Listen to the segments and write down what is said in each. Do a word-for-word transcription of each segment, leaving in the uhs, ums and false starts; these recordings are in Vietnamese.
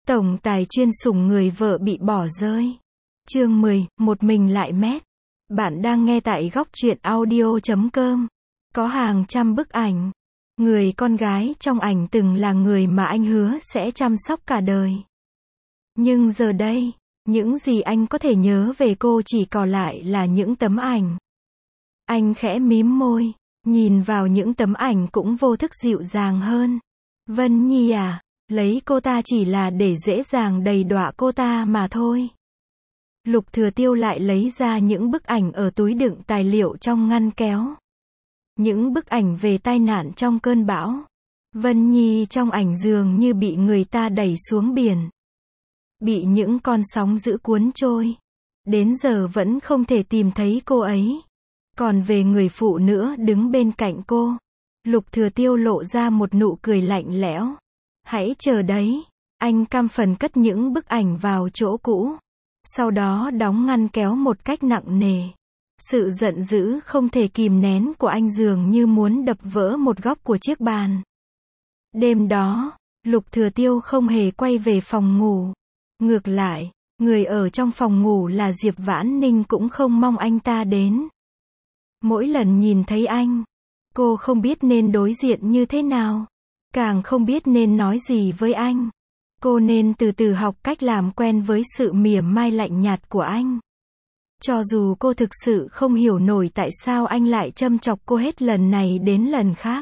Tổng tài chuyên sủng người vợ bị bỏ rơi. Chương mười, một mình lại mét. Bạn đang nghe tại góc truyện audio chấm com. Có hàng trăm bức ảnh. Người con gái trong ảnh từng là người mà anh hứa sẽ chăm sóc cả đời. Nhưng giờ đây, những gì anh có thể nhớ về cô chỉ còn lại là những tấm ảnh. Anh khẽ mím môi, nhìn vào những tấm ảnh cũng vô thức dịu dàng hơn. Vân Nhi à, lấy cô ta chỉ là để dễ dàng đầy đọa cô ta mà thôi. Lục Thừa Tiêu lại lấy ra những bức ảnh ở túi đựng tài liệu trong ngăn kéo. Những bức ảnh về tai nạn trong cơn bão. Vân Nhi trong ảnh dường như bị người ta đẩy xuống biển. Bị những con sóng dữ cuốn trôi. Đến giờ vẫn không thể tìm thấy cô ấy. Còn về người phụ nữ đứng bên cạnh cô, Lục Thừa Tiêu lộ ra một nụ cười lạnh lẽo. Hãy chờ đấy. Anh căm phẫn cất những bức ảnh vào chỗ cũ. Sau đó đóng ngăn kéo một cách nặng nề. Sự giận dữ không thể kìm nén của anh dường như muốn đập vỡ một góc của chiếc bàn. Đêm đó, Lục Thừa Tiêu không hề quay về phòng ngủ. Ngược lại, người ở trong phòng ngủ là Diệp Vãn Ninh cũng không mong anh ta đến. Mỗi lần nhìn thấy anh, cô không biết nên đối diện như thế nào. Càng không biết nên nói gì với anh. Cô nên từ từ học cách làm quen với sự mỉa mai lạnh nhạt của anh. Cho dù cô thực sự không hiểu nổi tại sao anh lại châm chọc cô hết lần này đến lần khác.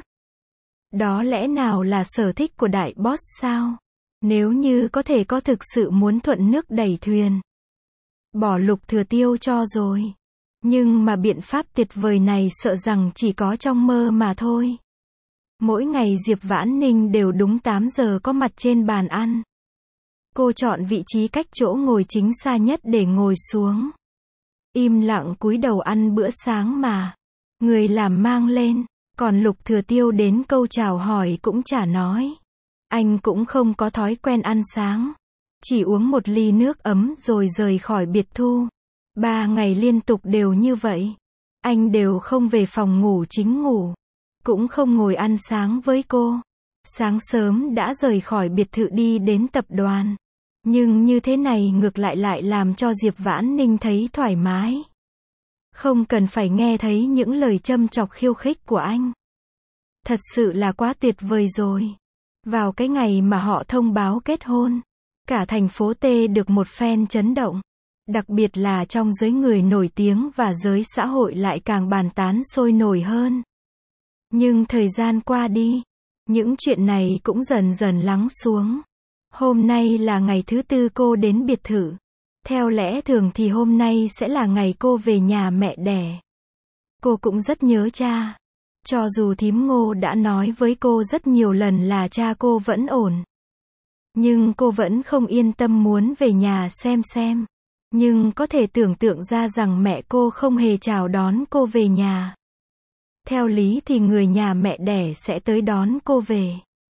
Đó lẽ nào là sở thích của đại boss sao? Nếu như có thể có thực sự muốn thuận nước đẩy thuyền. Bỏ Lục Thừa Tiêu cho rồi. Nhưng mà biện pháp tuyệt vời này sợ rằng chỉ có trong mơ mà thôi. Mỗi ngày Diệp Vãn Ninh đều đúng tám giờ có mặt trên bàn ăn. Cô chọn vị trí cách chỗ ngồi chính xa nhất để ngồi xuống. Im lặng cúi đầu ăn bữa sáng mà. Người làm mang lên. Còn Lục Thừa Tiêu đến câu chào hỏi cũng chả nói. Anh cũng không có thói quen ăn sáng. Chỉ uống một ly nước ấm rồi rời khỏi biệt thu. Ba ngày liên tục đều như vậy. Anh đều không về phòng ngủ chính ngủ. Cũng không ngồi ăn sáng với cô. Sáng sớm đã rời khỏi biệt thự đi đến tập đoàn. Nhưng như thế này ngược lại lại làm cho Diệp Vãn Ninh thấy thoải mái. Không cần phải nghe thấy những lời châm chọc khiêu khích của anh. Thật sự là quá tuyệt vời rồi. Vào cái ngày mà họ thông báo kết hôn, cả thành phố T được một phen chấn động. Đặc biệt là trong giới người nổi tiếng và giới xã hội lại càng bàn tán sôi nổi hơn. Nhưng thời gian qua đi, những chuyện này cũng dần dần lắng xuống. Hôm nay là ngày thứ tư cô đến biệt thự. Theo lẽ thường thì hôm nay sẽ là ngày cô về nhà mẹ đẻ. Cô cũng rất nhớ cha. Cho dù thím Ngô đã nói với cô rất nhiều lần là cha cô vẫn ổn. Nhưng cô vẫn không yên tâm muốn về nhà xem xem. Nhưng có thể tưởng tượng ra rằng mẹ cô không hề chào đón cô về nhà. Theo lý thì người nhà mẹ đẻ sẽ tới đón cô về.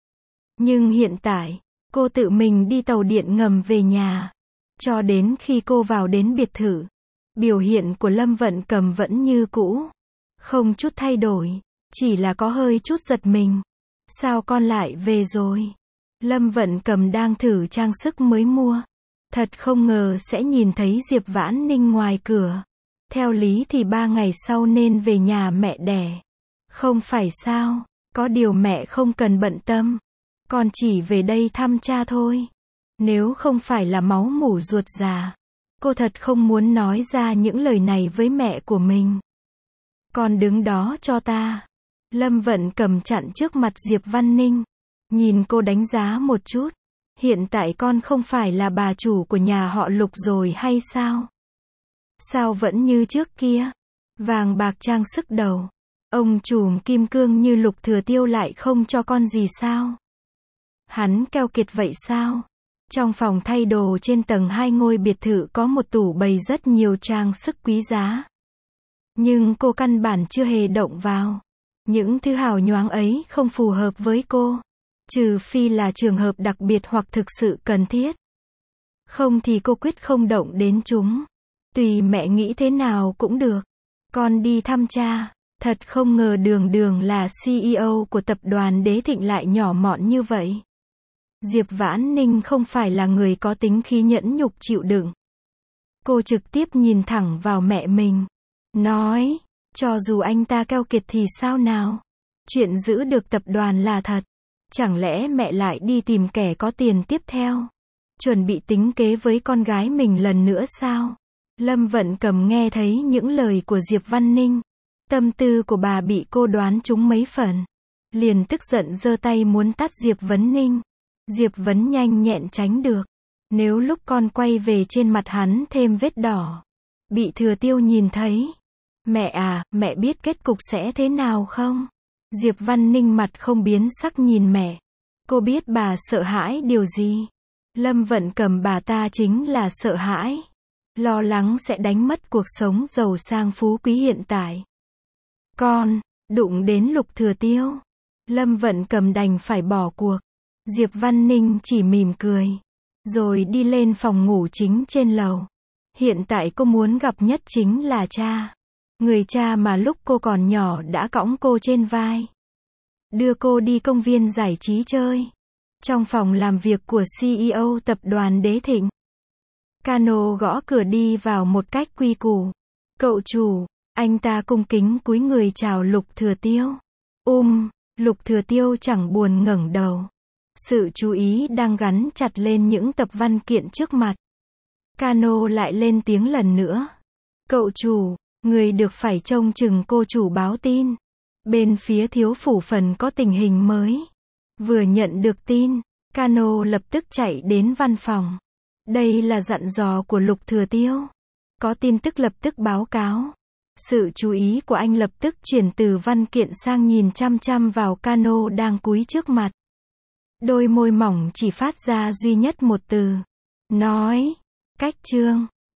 Nhưng hiện tại, cô tự mình đi tàu điện ngầm về nhà. Cho đến khi cô vào đến biệt thự, biểu hiện của Lâm Vận Cầm vẫn như cũ. Không chút thay đổi, chỉ là có hơi chút giật mình. Sao con lại về rồi? Lâm Vận Cầm đang thử trang sức mới mua. Thật không ngờ sẽ nhìn thấy Diệp Vãn Ninh ngoài cửa. Theo lý thì ba ngày sau nên về nhà mẹ đẻ. Không phải sao, có điều mẹ không cần bận tâm. Con chỉ về đây thăm cha thôi. Nếu không phải là máu mủ ruột già, cô thật không muốn nói ra những lời này với mẹ của mình. Con đứng đó cho ta. Lâm Vận Cầm chặn trước mặt Diệp Văn Ninh. Nhìn cô đánh giá một chút. Hiện tại con không phải là bà chủ của nhà họ Lục rồi hay sao? Sao vẫn như trước kia? Vàng bạc trang sức đầu. Ông trùm kim cương như Lục Thừa Tiêu lại không cho con gì sao? Hắn keo kiệt vậy sao? Trong phòng thay đồ trên tầng hai ngôi biệt thự có một tủ bày rất nhiều trang sức quý giá. Nhưng cô căn bản chưa hề động vào. Những thứ hào nhoáng ấy không phù hợp với cô. Trừ phi là trường hợp đặc biệt hoặc thực sự cần thiết. Không thì cô quyết không động đến chúng. Tùy mẹ nghĩ thế nào cũng được. Con đi thăm cha. Thật không ngờ Đường Đường là xê e ô của tập đoàn Đế Thịnh lại nhỏ mọn như vậy. Diệp Vãn Ninh không phải là người có tính khí nhẫn nhục chịu đựng. Cô trực tiếp nhìn thẳng vào mẹ mình. Nói, cho dù anh ta keo kiệt thì sao nào? Chuyện giữ được tập đoàn là thật. Chẳng lẽ mẹ lại đi tìm kẻ có tiền tiếp theo? Chuẩn bị tính kế với con gái mình lần nữa sao? Lâm Vận Cầm nghe thấy những lời của Diệp Văn Ninh. Tâm tư của bà bị cô đoán trúng mấy phần. Liền tức giận giơ tay muốn tát Diệp Vấn Ninh. Diệp Vấn nhanh nhẹn tránh được. Nếu lúc con quay về trên mặt hắn thêm vết đỏ, bị Thừa Tiêu nhìn thấy. Mẹ à, mẹ biết kết cục sẽ thế nào không? Diệp Văn Ninh mặt không biến sắc nhìn mẹ. Cô biết bà sợ hãi điều gì? Lâm Vận Cầm bà ta chính là sợ hãi. Lo lắng sẽ đánh mất cuộc sống giàu sang phú quý hiện tại. Con, đụng đến Lục Thừa Tiêu. Lâm Vận Cầm đành phải bỏ cuộc. Diệp Văn Ninh chỉ mỉm cười. Rồi đi lên phòng ngủ chính trên lầu. Hiện tại cô muốn gặp nhất chính là cha. Người cha mà lúc cô còn nhỏ đã cõng cô trên vai. Đưa cô đi công viên giải trí chơi. Trong phòng làm việc của xê e ô tập đoàn Đế Thịnh. Cano gõ cửa đi vào một cách quy củ. Cậu chủ, anh ta cung kính cúi người chào Lục Thừa Tiêu. Um, Lục Thừa Tiêu chẳng buồn ngẩng đầu. Sự chú ý đang gắn chặt lên những tập văn kiện trước mặt. Cano lại lên tiếng lần nữa. Cậu chủ, người được phải trông chừng cô chủ báo tin. Bên phía thiếu phủ phần có tình hình mới. Vừa nhận được tin, Cano lập tức chạy đến văn phòng. Đây là dặn dò của Lục Thừa Tiêu. Có tin tức lập tức báo cáo. Sự chú ý của anh lập tức chuyển từ văn kiện sang nhìn chăm chăm vào Cano đang cúi trước mặt. Đôi môi mỏng chỉ phát ra duy nhất một từ. Nói. Cách chương.